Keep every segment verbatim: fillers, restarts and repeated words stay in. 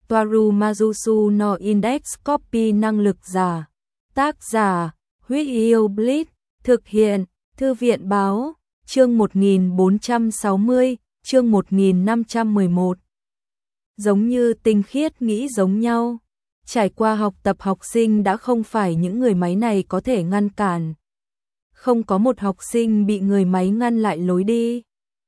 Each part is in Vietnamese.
Toaru Majusu no Index Copy năng lực giả. Tác giả, Huyết Yêu Blitz, thực hiện, Thư viện báo, chương một nghìn bốn trăm sáu mươi, chương một nghìn năm trăm mười một. Giống như tinh khiết nghĩ giống nhau, trải qua học tập học sinh đã không phải những người máy này có thể ngăn cản. Không có một học sinh bị người máy ngăn lại lối đi.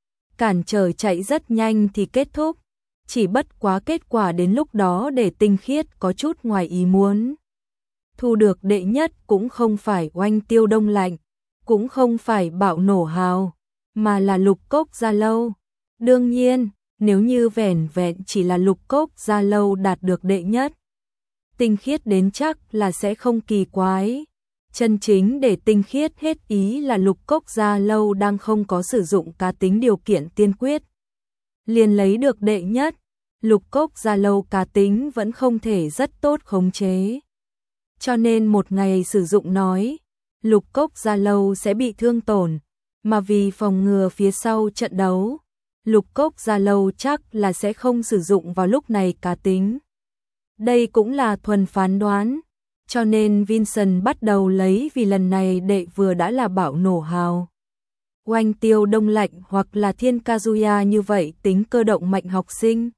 Cản trở chạy rất nhanh thì kết thúc, chỉ bất quá kết quả đến lúc đó để tinh khiết có chút ngoài ý muốn. Thu được đệ nhất cũng không phải Oanh Tiêu Đông Lạnh, cũng không phải Bạo Nổ Hào, mà là Lục Cốc Gia Lâu. Đương nhiên, nếu như vẻn vẹn chỉ là Lục Cốc Gia Lâu đạt được đệ nhất, tinh khiết đến chắc là sẽ không kỳ quái. Chân chính để tinh khiết hết ý là Lục Cốc Gia Lâu đang không có sử dụng cá tính điều kiện tiên quyết, liền lấy được đệ nhất. Lục Cốc Gia Lâu cá tính vẫn không thể rất tốt khống chế, cho nên một ngày sử dụng nói, Lục Cốc Gia Lâu sẽ bị thương tổn, mà vì phòng ngừa phía sau trận đấu, Lục Cốc Gia Lâu chắc là sẽ không sử dụng vào lúc này cá tính. Đây cũng là thuần phán đoán, cho nên Vincent bắt đầu lấy vì lần này đệ vừa đã là Bạo Nổ Hào, Oanh Tiêu Đông Lạnh hoặc là Thiên Kazuya như vậy tính cơ động mạnh học sinh,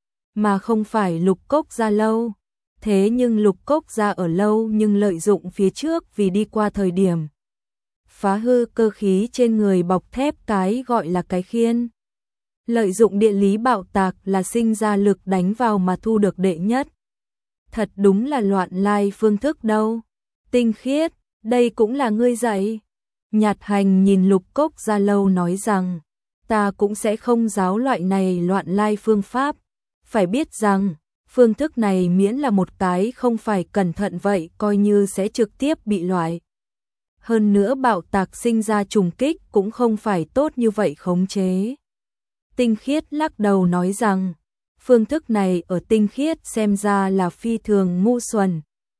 mà không phải Lục Cốc Gia Lâu. Thế nhưng Lục Cốc Gia ở lâu nhưng lợi dụng phía trước vì đi qua thời điểm phá hư cơ khí trên người bọc thép, cái gọi là cái khiên. Lợi dụng địa lý bạo tạc là sinh ra lực đánh vào mà thu được đệ nhất. Thật đúng là loạn lai phương thức đâu. Tinh khiết, đây cũng là ngươi dạy. Nhạt Hành nhìn Lục Cốc Gia Lâu nói rằng, ta cũng sẽ không giáo loại này loạn lai phương pháp. Phải biết rằng, phương thức này miễn là một cái không phải cẩn thận vậy coi như sẽ trực tiếp bị loại. Hơn nữa bạo tạc sinh ra trùng kích cũng không phải tốt như vậy khống chế. Tinh khiết lắc đầu nói rằng, phương thức này ở tinh khiết xem ra là phi thường ngu xuẩn.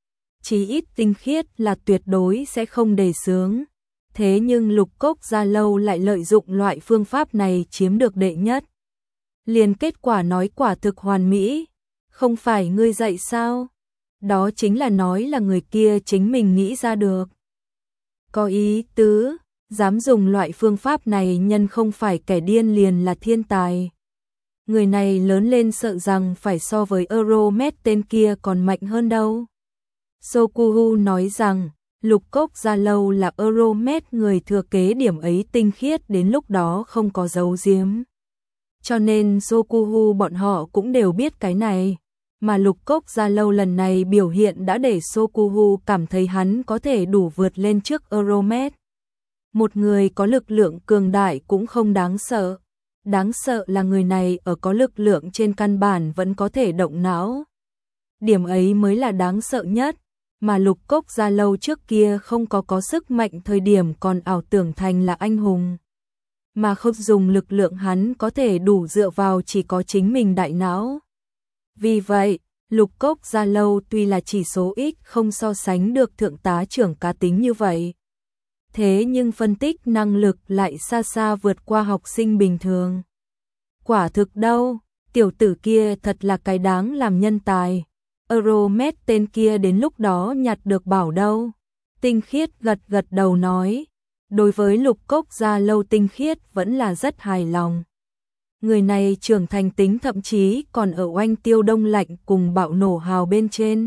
Chí ít tinh khiết là tuyệt đối sẽ không đề xướng. Thế nhưng Lục Cốc Gia Lâu lại lợi dụng loại phương pháp này chiếm được đệ nhất. Liền kết quả nói quả thực hoàn mỹ. Không phải ngươi dạy sao? Đó chính là nói là người kia chính mình nghĩ ra được. Có ý tứ, dám dùng loại phương pháp này nhân không phải kẻ điên liền là thiên tài. Người này lớn lên sợ rằng phải so với Euromet tên kia còn mạnh hơn đâu. Sokuhu nói rằng, Lục Cốc Gia Lâu là Euromet người thừa kế, điểm ấy tinh khiết đến lúc đó không có giấu giếm. Cho nên Sokuhu bọn họ cũng đều biết cái này. Mà Lục Cốc Gia Lâu lần này biểu hiện đã để Sokuhu cảm thấy hắn có thể đủ vượt lên trước Euromet. Một người có lực lượng cường đại cũng không đáng sợ. Đáng sợ là người này ở có lực lượng trên căn bản vẫn có thể động não. Điểm ấy mới là đáng sợ nhất. Mà Lục Cốc Gia Lâu trước kia không có có sức mạnh thời điểm còn ảo tưởng thành là anh hùng. Mà không dùng lực lượng hắn có thể đủ dựa vào chỉ có chính mình đại não. Vì vậy, Lục Cốc Gia Lâu tuy là chỉ số ít không so sánh được thượng tá trưởng cá tính như vậy. Thế nhưng phân tích năng lực lại xa xa vượt qua học sinh bình thường. Quả thực đâu, tiểu tử kia thật là cái đáng làm nhân tài. Euromet tên kia đến lúc đó nhặt được bảo đâu. Tinh khiết gật gật đầu nói. Đối với Lục Cốc Gia Lâu tinh khiết vẫn là rất hài lòng. Người này trưởng thành tính thậm chí còn ở Oanh Tiêu Đông Lạnh cùng Bạo Nổ Hào bên trên.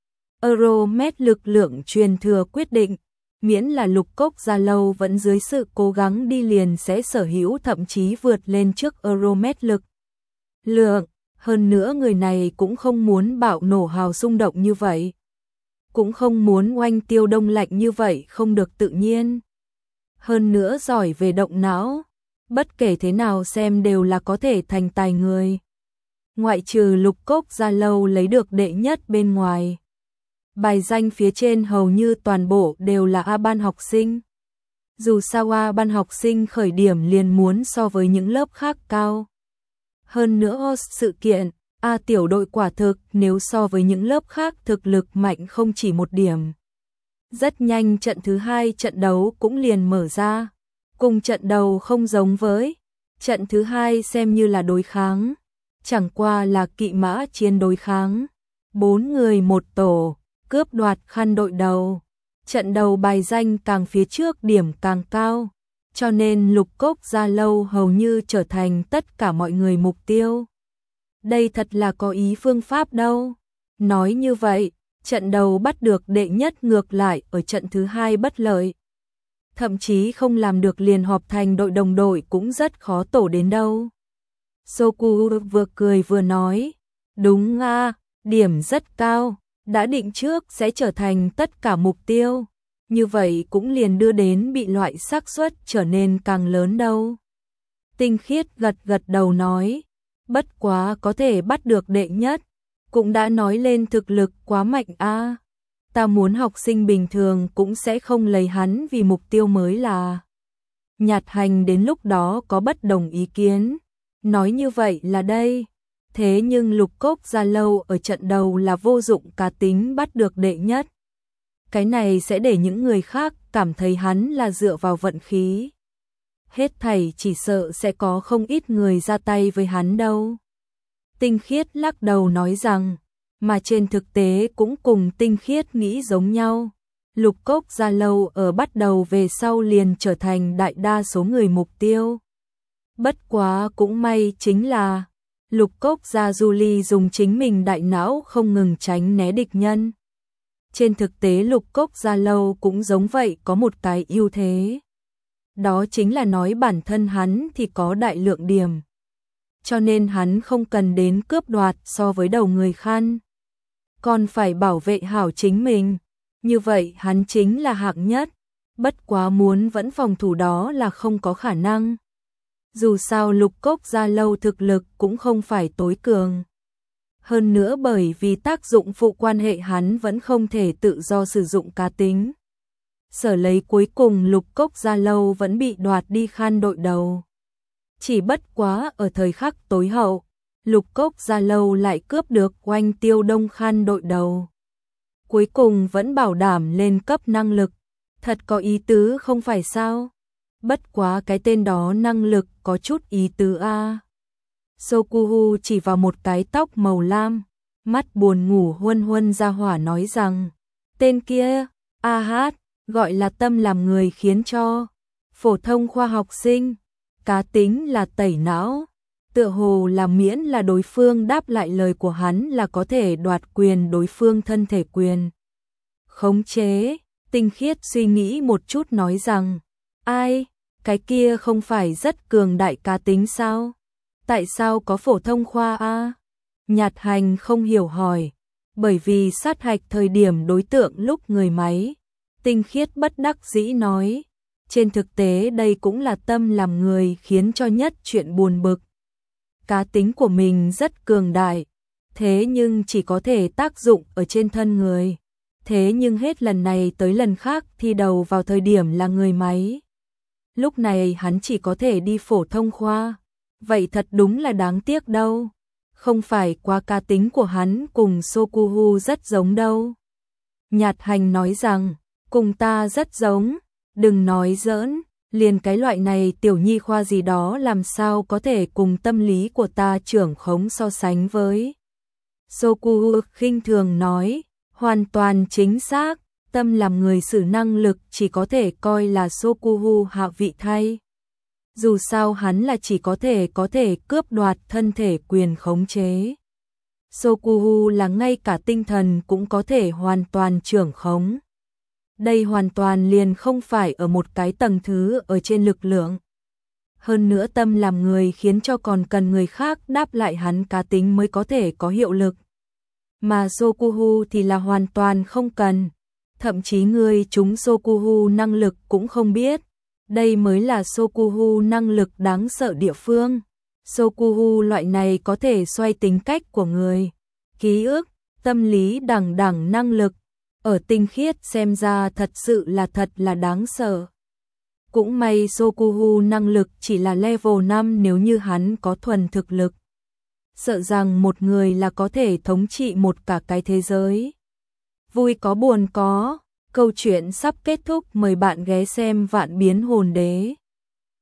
Euromet lực lượng truyền thừa quyết định, miễn là Lục Cốc Gia Lâu vẫn dưới sự cố gắng đi liền sẽ sở hữu thậm chí vượt lên trước Euromet lực lượng. Hơn nữa người này cũng không muốn Bạo Nổ Hào xung động như vậy. Cũng không muốn Oanh Tiêu Đông Lạnh như vậy không được tự nhiên. Hơn nữa giỏi về động não. Bất kể thế nào xem đều là có thể thành tài người. Ngoại trừ Lục Cốc Gia Lâu lấy được đệ nhất bên ngoài, bài danh phía trên hầu như toàn bộ đều là A ban học sinh. Dù sao A ban học sinh khởi điểm liền muốn so với những lớp khác cao. Hơn nữa sự kiện, A tiểu đội quả thực nếu so với những lớp khác thực lực mạnh không chỉ một điểm. Rất nhanh trận thứ hai trận đấu cũng liền mở ra. Cùng trận đầu không giống với, trận thứ hai xem như là đối kháng. chẳng qua là kỵ mã chiến đối kháng. Bốn người một tổ, cướp đoạt khăn đội đầu. Trận đầu bài danh càng phía trước điểm càng cao, cho nên Lục Cốc Gia Lâu hầu như trở thành tất cả mọi người mục tiêu. Đây thật là có ý phương pháp đâu. Nói như vậy, trận đầu bắt được đệ nhất ngược lại ở trận thứ hai bất lợi. Thậm chí không làm được liền họp thành đội đồng đội cũng rất khó tổ đến đâu. Soku vừa cười vừa nói, đúng a, điểm rất cao, đã định trước sẽ trở thành tất cả mục tiêu, như vậy cũng liền đưa đến bị loại xác suất trở nên càng lớn đâu. Tinh Khiết gật gật đầu nói, bất quá có thể bắt được đệ nhất, cũng đã nói lên thực lực quá mạnh a. Ta muốn học sinh bình thường cũng sẽ không lấy hắn vì mục tiêu mới là. Nhạt Hành đến lúc đó có bất đồng ý kiến, nói như vậy là đây. Thế nhưng Lục Cốc Gia Lâu ở trận đầu là vô dụng cá tính bắt được đệ nhất. Cái này sẽ để những người khác cảm thấy hắn là dựa vào vận khí. Hết thảy chỉ sợ sẽ có không ít người ra tay với hắn đâu. Tinh Khiết lắc đầu nói rằng, mà trên thực tế cũng cùng Tinh Khiết nghĩ giống nhau. Lục Cốc Gia Lâu ở bắt đầu về sau liền trở thành đại đa số người mục tiêu. Bất quá cũng may chính là Lục Cốc Gia Julie dùng chính mình đại não không ngừng tránh né địch nhân. Trên thực tế Lục Cốc Gia Lâu cũng giống vậy có một cái ưu thế. Đó chính là nói bản thân hắn thì có đại lượng điểm. Cho nên hắn không cần đến cướp đoạt so với đầu người khăn. Còn phải bảo vệ hảo chính mình. Như vậy hắn chính là hạng nhất. Bất quá muốn vẫn phòng thủ đó là không có khả năng. Dù sao Lục Cốc Gia Lâu thực lực cũng không phải tối cường. Hơn nữa bởi vì tác dụng phụ quan hệ hắn vẫn không thể tự do sử dụng cá tính. Sở lấy cuối cùng Lục Cốc Gia Lâu vẫn bị đoạt đi khăn đội đầu. Chỉ bất quá ở thời khắc tối hậu, Lục Cốc Gia Lâu lại cướp được Oanh Tiêu Đông khăn đội đầu. Cuối cùng vẫn bảo đảm lên cấp năng lực. Thật có ý tứ không phải sao? Bất quá cái tên đó năng lực có chút ý tứ a. Sokuhu chỉ vào một cái tóc màu lam, mắt buồn ngủ huân huân ra hỏa nói rằng, tên kia, a hát, gọi là tâm làm người khiến cho, phổ thông khoa học sinh, cá tính là tẩy não, tựa hồ là miễn là đối phương đáp lại lời của hắn là có thể đoạt quyền đối phương thân thể quyền. Khống chế, Tinh Khiết suy nghĩ một chút nói rằng, ai, cái kia không phải rất cường đại cá tính sao? Tại sao có phổ thông khoa a? Nhạt Hành không hiểu hỏi, bởi vì sát hạch thời điểm đối tượng lúc người máy. Tinh Khiết bất đắc dĩ nói, trên thực tế đây cũng là tâm làm người khiến cho nhất chuyện buồn bực. Cá tính của mình rất cường đại, thế nhưng chỉ có thể tác dụng ở trên thân người. Thế nhưng hết lần này tới lần khác thi đầu vào thời điểm là người máy. Lúc này hắn chỉ có thể đi phổ thông khoa. Vậy thật đúng là đáng tiếc đâu. Không phải qua cá tính của hắn cùng Sokuhu rất giống đâu. Nhạt Hành nói rằng, cùng ta rất giống. Đừng nói giỡn, liền cái loại này tiểu nhi khoa gì đó làm sao có thể cùng tâm lý của ta trưởng khống so sánh với. Sokuhu khinh thường nói, hoàn toàn chính xác, tâm làm người xử năng lực chỉ có thể coi là Sokuhu hạ vị thay. Dù sao hắn là chỉ có thể có thể cướp đoạt thân thể quyền khống chế. Sokuhu là ngay cả tinh thần cũng có thể hoàn toàn trưởng khống. Đây hoàn toàn liền không phải ở một cái tầng thứ ở trên lực lượng. Hơn nữa tâm làm người khiến cho còn cần người khác đáp lại hắn cá tính mới có thể có hiệu lực. Mà Sokuhu thì là hoàn toàn không cần. Thậm chí người chúng Sokuhu năng lực cũng không biết. Đây mới là Sokuhu năng lực đáng sợ địa phương. Sokuhu loại này có thể xoay tính cách của người. Ký ức, tâm lý đẳng đẳng năng lực. Ở Tinh Khiết xem ra thật sự là thật là đáng sợ. Cũng may Sokuhu năng lực chỉ là level năm nếu như hắn có thuần thực lực. Sợ rằng một người là có thể thống trị một cả cái thế giới. Vui có buồn có. Câu chuyện sắp kết thúc, mời bạn ghé xem Vạn Biến Hồn Đế.